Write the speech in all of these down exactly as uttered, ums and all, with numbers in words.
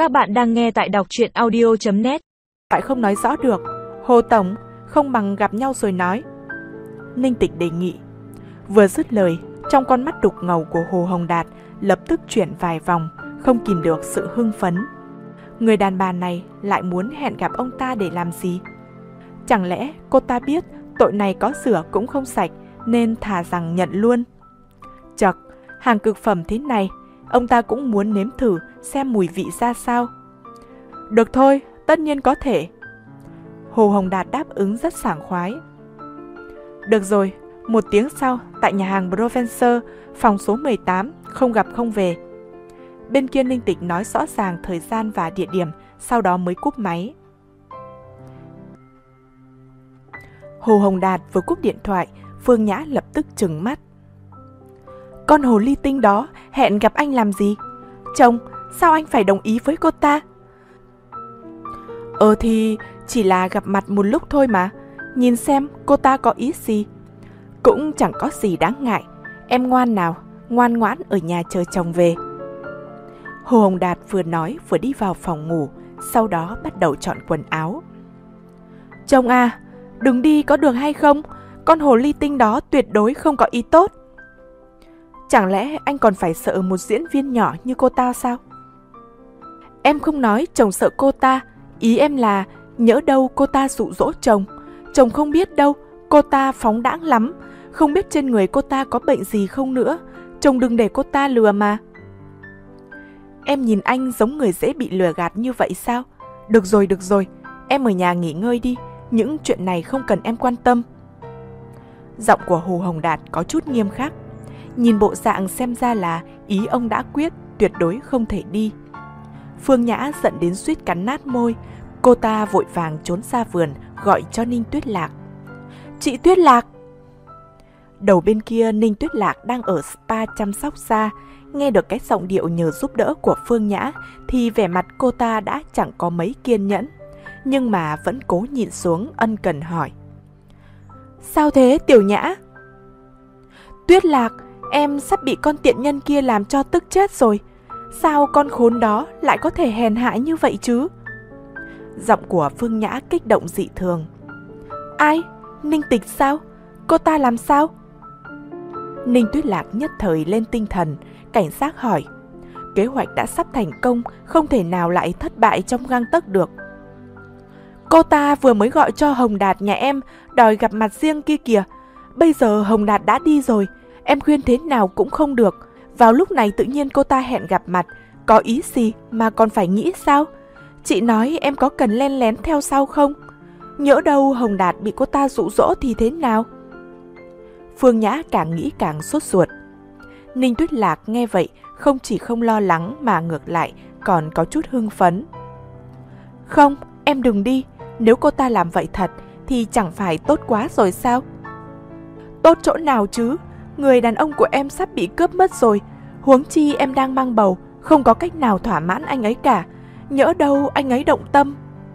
Các bạn đang nghe tại đọc truyện audio chấm net. Lại không nói rõ được. Hồ Tổng, không bằng gặp nhau rồi nói. Ninh Tịch đề nghị. Vừa dứt lời, trong con mắt đục ngầu của Hồ Hồng Đạt lập tức chuyển vài vòng, không kìm được sự hưng phấn. Người đàn bà này lại muốn hẹn gặp ông ta để làm gì? Chẳng lẽ cô ta biết tội này có rửa cũng không sạch nên thà rằng nhận luôn? Chậc, hàng cực phẩm thế này, ông ta cũng muốn nếm thử xem mùi vị ra sao. Được thôi, tất nhiên có thể. Hồ Hồng Đạt đáp ứng rất sảng khoái. Được rồi, một tiếng sau, tại nhà hàng Provencer, phòng số mười tám, không gặp không về. Bên kia Ninh Tịch nói rõ ràng thời gian và địa điểm, sau đó mới cúp máy. Hồ Hồng Đạt vừa cúp điện thoại, Phương Nhã lập tức trừng mắt. Con hồ ly tinh đó hẹn gặp anh làm gì? Chồng, sao anh phải đồng ý với cô ta? Ờ thì chỉ là gặp mặt một lúc thôi mà. Nhìn xem cô ta có ý gì. Cũng chẳng có gì đáng ngại. Em ngoan nào, ngoan ngoãn ở nhà chờ chồng về. Hồ Hồng Đạt vừa nói vừa đi vào phòng ngủ, sau đó bắt đầu chọn quần áo. Chồng à, đừng đi có được hay không? Con hồ ly tinh đó tuyệt đối không có ý tốt. Chẳng lẽ anh còn phải sợ một diễn viên nhỏ như cô ta sao? Em không nói chồng sợ cô ta, ý em là nhỡ đâu cô ta dụ dỗ chồng. Chồng không biết đâu, cô ta phóng đãng lắm, không biết trên người cô ta có bệnh gì không nữa. Chồng đừng để cô ta lừa mà. Em nhìn anh giống người dễ bị lừa gạt như vậy sao? Được rồi, được rồi, em ở nhà nghỉ ngơi đi, những chuyện này không cần em quan tâm. Giọng của Hồ Hồng Đạt có chút nghiêm khắc. Nhìn bộ dạng xem ra là ý ông đã quyết, tuyệt đối không thể đi. Phương Nhã giận đến suýt cắn nát môi. Cô ta vội vàng trốn ra vườn, gọi cho Ninh Tuyết Lạc. Chị Tuyết Lạc! Đầu bên kia Ninh Tuyết Lạc đang ở spa chăm sóc da. Nghe được cái giọng điệu nhờ giúp đỡ của Phương Nhã thì vẻ mặt cô ta đã chẳng có mấy kiên nhẫn, nhưng mà vẫn cố nhịn xuống ân cần hỏi. Sao thế Tiểu Nhã? Tuyết Lạc, em sắp bị con tiện nhân kia làm cho tức chết rồi. Sao con khốn đó lại có thể hèn hạ như vậy chứ? Giọng của Phương Nhã kích động dị thường. Ai? Ninh Tịch sao? Cô ta làm sao? Ninh Tuyết Lạc nhất thời lên tinh thần, cảnh giác hỏi. Kế hoạch đã sắp thành công, không thể nào lại thất bại trong gang tấc được. Cô ta vừa mới gọi cho Hồng Đạt nhà em, đòi gặp mặt riêng kia kìa. Bây giờ Hồng Đạt đã đi rồi, em khuyên thế nào cũng không được. Vào lúc này tự nhiên cô ta hẹn gặp mặt, có ý gì mà còn phải nghĩ sao? Chị nói em có cần len lén theo sau không? Nhỡ đâu Hồng Đạt bị cô ta dụ dỗ thì thế nào? Phương Nhã càng nghĩ càng sốt ruột. Ninh Tuyết Lạc nghe vậy không chỉ không lo lắng mà ngược lại còn có chút hưng phấn. Không, em đừng đi. Nếu cô ta làm vậy thật thì chẳng phải tốt quá rồi sao? Tốt chỗ nào chứ? Người đàn ông của em sắp bị cướp mất rồi. Huống chi em đang mang bầu, không có cách nào thỏa mãn anh ấy cả. Nhỡ đâu anh ấy động tâm.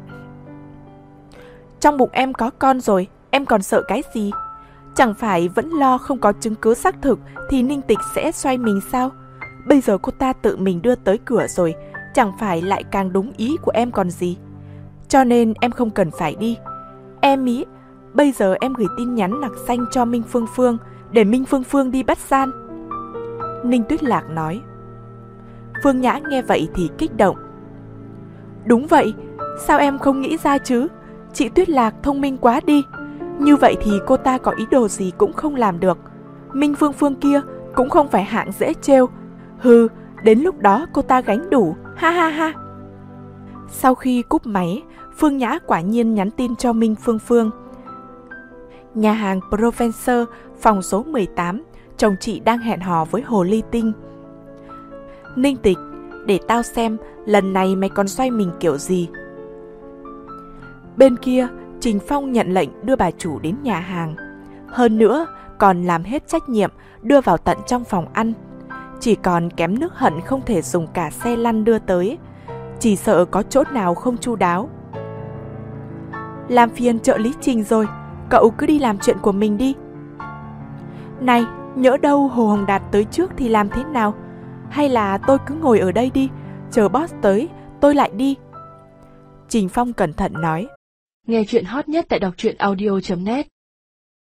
Trong bụng em có con rồi, em còn sợ cái gì? Chẳng phải vẫn lo không có chứng cứ xác thực thì Ninh Tịch sẽ xoay mình sao? Bây giờ cô ta tự mình đưa tới cửa rồi, chẳng phải lại càng đúng ý của em còn gì? Cho nên em không cần phải đi. Em ý, bây giờ em gửi tin nhắn nặc xanh cho Minh Phương Phương, để Minh Phương Phương đi bắt gian. Ninh Tuyết Lạc nói. Phương Nhã nghe vậy thì kích động. Đúng vậy, sao em không nghĩ ra chứ? Chị Tuyết Lạc thông minh quá đi. Như vậy thì cô ta có ý đồ gì cũng không làm được. Minh Phương Phương kia cũng không phải hạng dễ trêu. Hừ, đến lúc đó cô ta gánh đủ, ha ha ha. Sau khi cúp máy, Phương Nhã quả nhiên nhắn tin cho Minh Phương Phương. Nhà hàng Provencer, phòng số mười tám, chồng chị đang hẹn hò với hồ ly tinh. Ninh Tịch, để tao xem lần này mày còn xoay mình kiểu gì. Bên kia, Trình Phong nhận lệnh đưa bà chủ đến nhà hàng. Hơn nữa, còn làm hết trách nhiệm đưa vào tận trong phòng ăn. Chỉ còn kém nước hận không thể dùng cả xe lăn đưa tới. Chỉ sợ có chỗ nào không chu đáo. Làm phiền trợ lý Trình rồi, cậu cứ đi làm chuyện của mình đi. Này, nhỡ đâu Hồ Hồng Đạt tới trước thì làm thế nào? Hay là tôi cứ ngồi ở đây đi, chờ boss tới, tôi lại đi. Trình Phong cẩn thận nói. Nghe chuyện hot nhất tại đọc truyện audio chấm net.